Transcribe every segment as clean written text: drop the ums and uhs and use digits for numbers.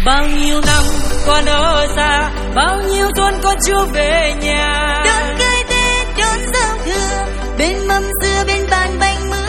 Bao nhiêu năm con ở xa, bao nhiêu xuân con chưa về nhà. Đón cây Tết, đón giao thừa, bên mâm dưa bên bàn bánh mứt.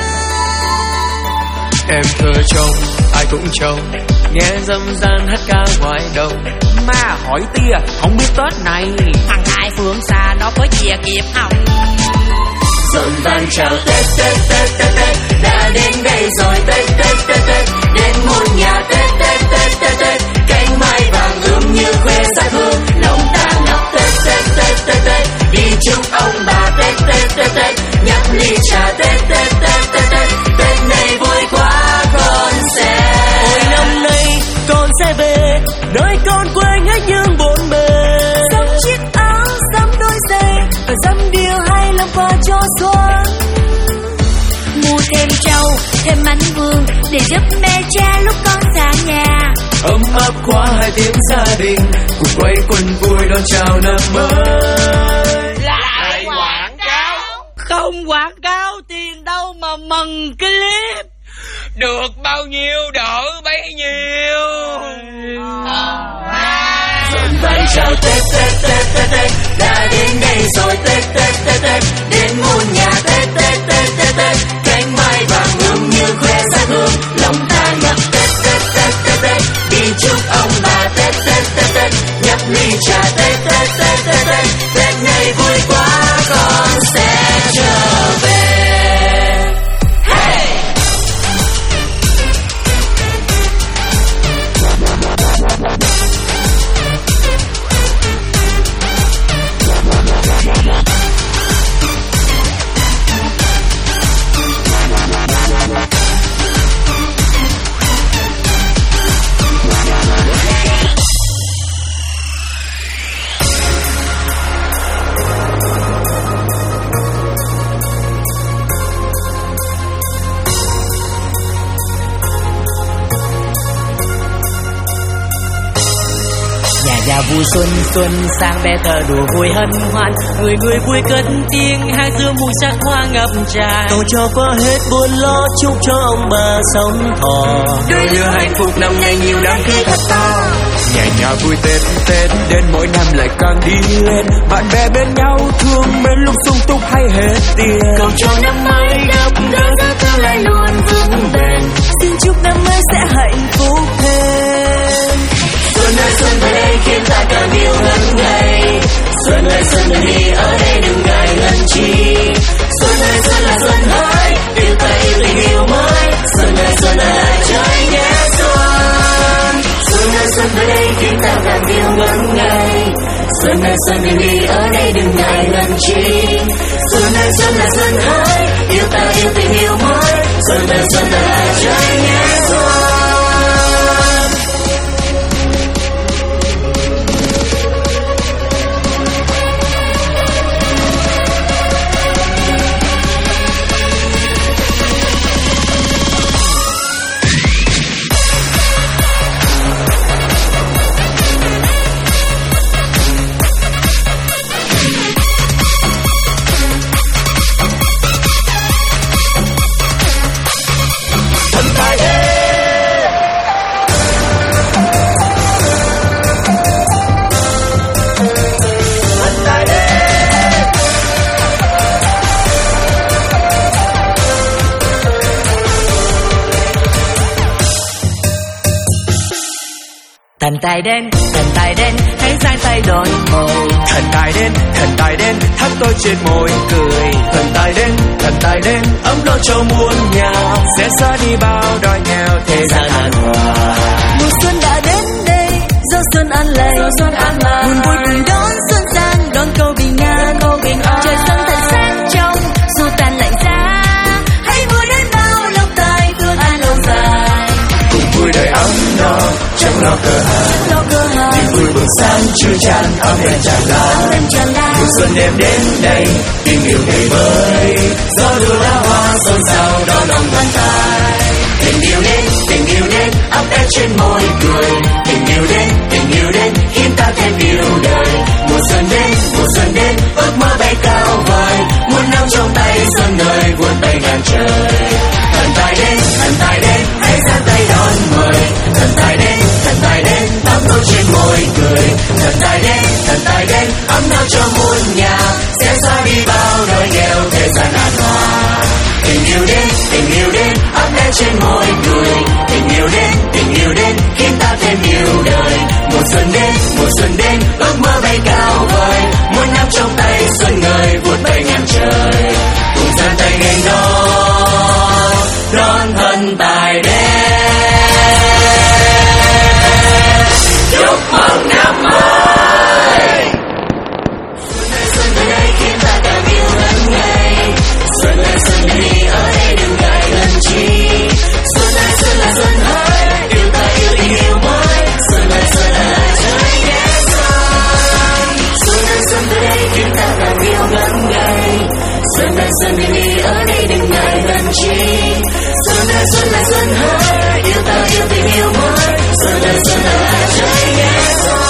Em thơ trông, ai cũng trông, nghe dâm gian hát ca ngoài đồng. Mà hỏi tia, không biết Tết này thằng hai phương xa nó có chia kịp không? Rộn vang chào Tết, Tết, Tết, Tết, Tết, đã đến đây rồi. Tết, Tết, Tết, Tết, đến muôn nhà. Tết, Tết, Tết, Tết, Tết, cánh mai vàng ươm như khuê sát hương, lòng ta ngập. Tết, Tết, Tết, Tết, Tết, đi chúc ông bà. Tết, Tết, Tết, Tết, nhấp ly trà. Tết, Tết, Tết, Tết, Tết, Tết này vui quá con sẽ. Ôi năm nay con sẽ về nơi con quên hết những bộn bề. Sắm chiếc áo, sắm đôi giày và sắm điều hay làm quà cho xuân. Mua thêm trâu, thêm bánh vương để giúp mẹ cha lúc con xa nhà. Ấm áp quá hai tiếng gia đình, cùng quay quần vui đón chào năm mới. Lại quảng cáo. Không quảng cáo tiền đâu mà mừng clip. Được bao nhiêu đỡ bấy nhiêu. Rộn vang chào Tết, Tết, Tết, Tết, Tết, đã đến đây rồi. Tết, Tết, Tết, Tết, đến muôn nhà. Tết, Tết, Tết, Tết, Tết, cánh mai vàng ươm như khoe sát hương, lòng ta ngập. Tết, Tết, Tết, Tết, Tết, đi chúc ông bà. Tết, Tết, Tết, Tết, nhấp ly trà. Tết, Tết, Tết, Tết, Tết, Tết này vui quá con sẽ trở về. Nhà vui xuân xuân sang bé thờ đùa vui hân hoan, người người vui cất tiếng hai dưa mùi sắc hoa ngập tràn. Cầu cho qua hết buồn lo, chúc cho ông bà sống thọ, đôi lứa hạnh phúc năm nay nhiều đám cưới thật to. Nhà vui Tết, Tết đến mỗi năm lại càng đi lên, bạn bè bên nhau thương mến lúc sung túc hay hết tiền. Cầu cho năm mới đậm đà ra tương lai luôn vững bền. Xin chúc năm mới sẽ hạnh phúc thêm. Xuân ơi xuân về đây khiến ta càng yêu ngất ngây. Xuân ơi xuân về đi ở đây đừng ngại ngần chi. Xuân ơi xuân là xuân hỡi, yêu ta yêu tình yêu mới. Xuân ơi xuân ở lại trời nhé xuân. Xuân ơi xuân về đây khiến ta càng yêu ngất ngây. Xuân ơi xuân về đi ở đây đừng ngại ngần chi. Xuân ơi xuân là xuân hỡi, yêu ta yêu tình yêu mới. Xuân ơi xuân ở lại trời nhé xuân. Thần tài đến, hãy giang tay đón mời. Thần tài đến, thắt tôi trên môi cười. Thần tài đến, ấm no cho muôn nhà, sẽ xóa đi bao đói nghèo thế gian an hòa. Mùa xuân đã đến đây, gió xuân an lành, buồn vui cùng đón xuân sang, đón câu bình an. Trời xuân thật sáng trong, dù tàn lạnh giá, hãy vui đến bao lòng tài thương an lâu dài. Cùng vui đời ấm no, chẳng lo cơ hàn, niềm vui bừng sáng chưa chan, ấm đèn tràn lan. Mùa xuân đêm đến đây, tình yêu ngày mới, gió đưa lá hoa xôn xao đón ông bàn tay. Tình yêu đến, ấp ép trên môi cười. Tình yêu đến, khiến ta thêm yêu đời. Mùa xuân đến, ước mơ bay cao vời. Muôn năm trong tay xuân đời vươn bay ngàn trời. Thần tài đến, hãy giang tay đón mời. Thần tài đến, chi. Xuân ơi xuân hỡi, yêu ta yêu tình yêu mới. Xuân ơi xuân là trời nhé.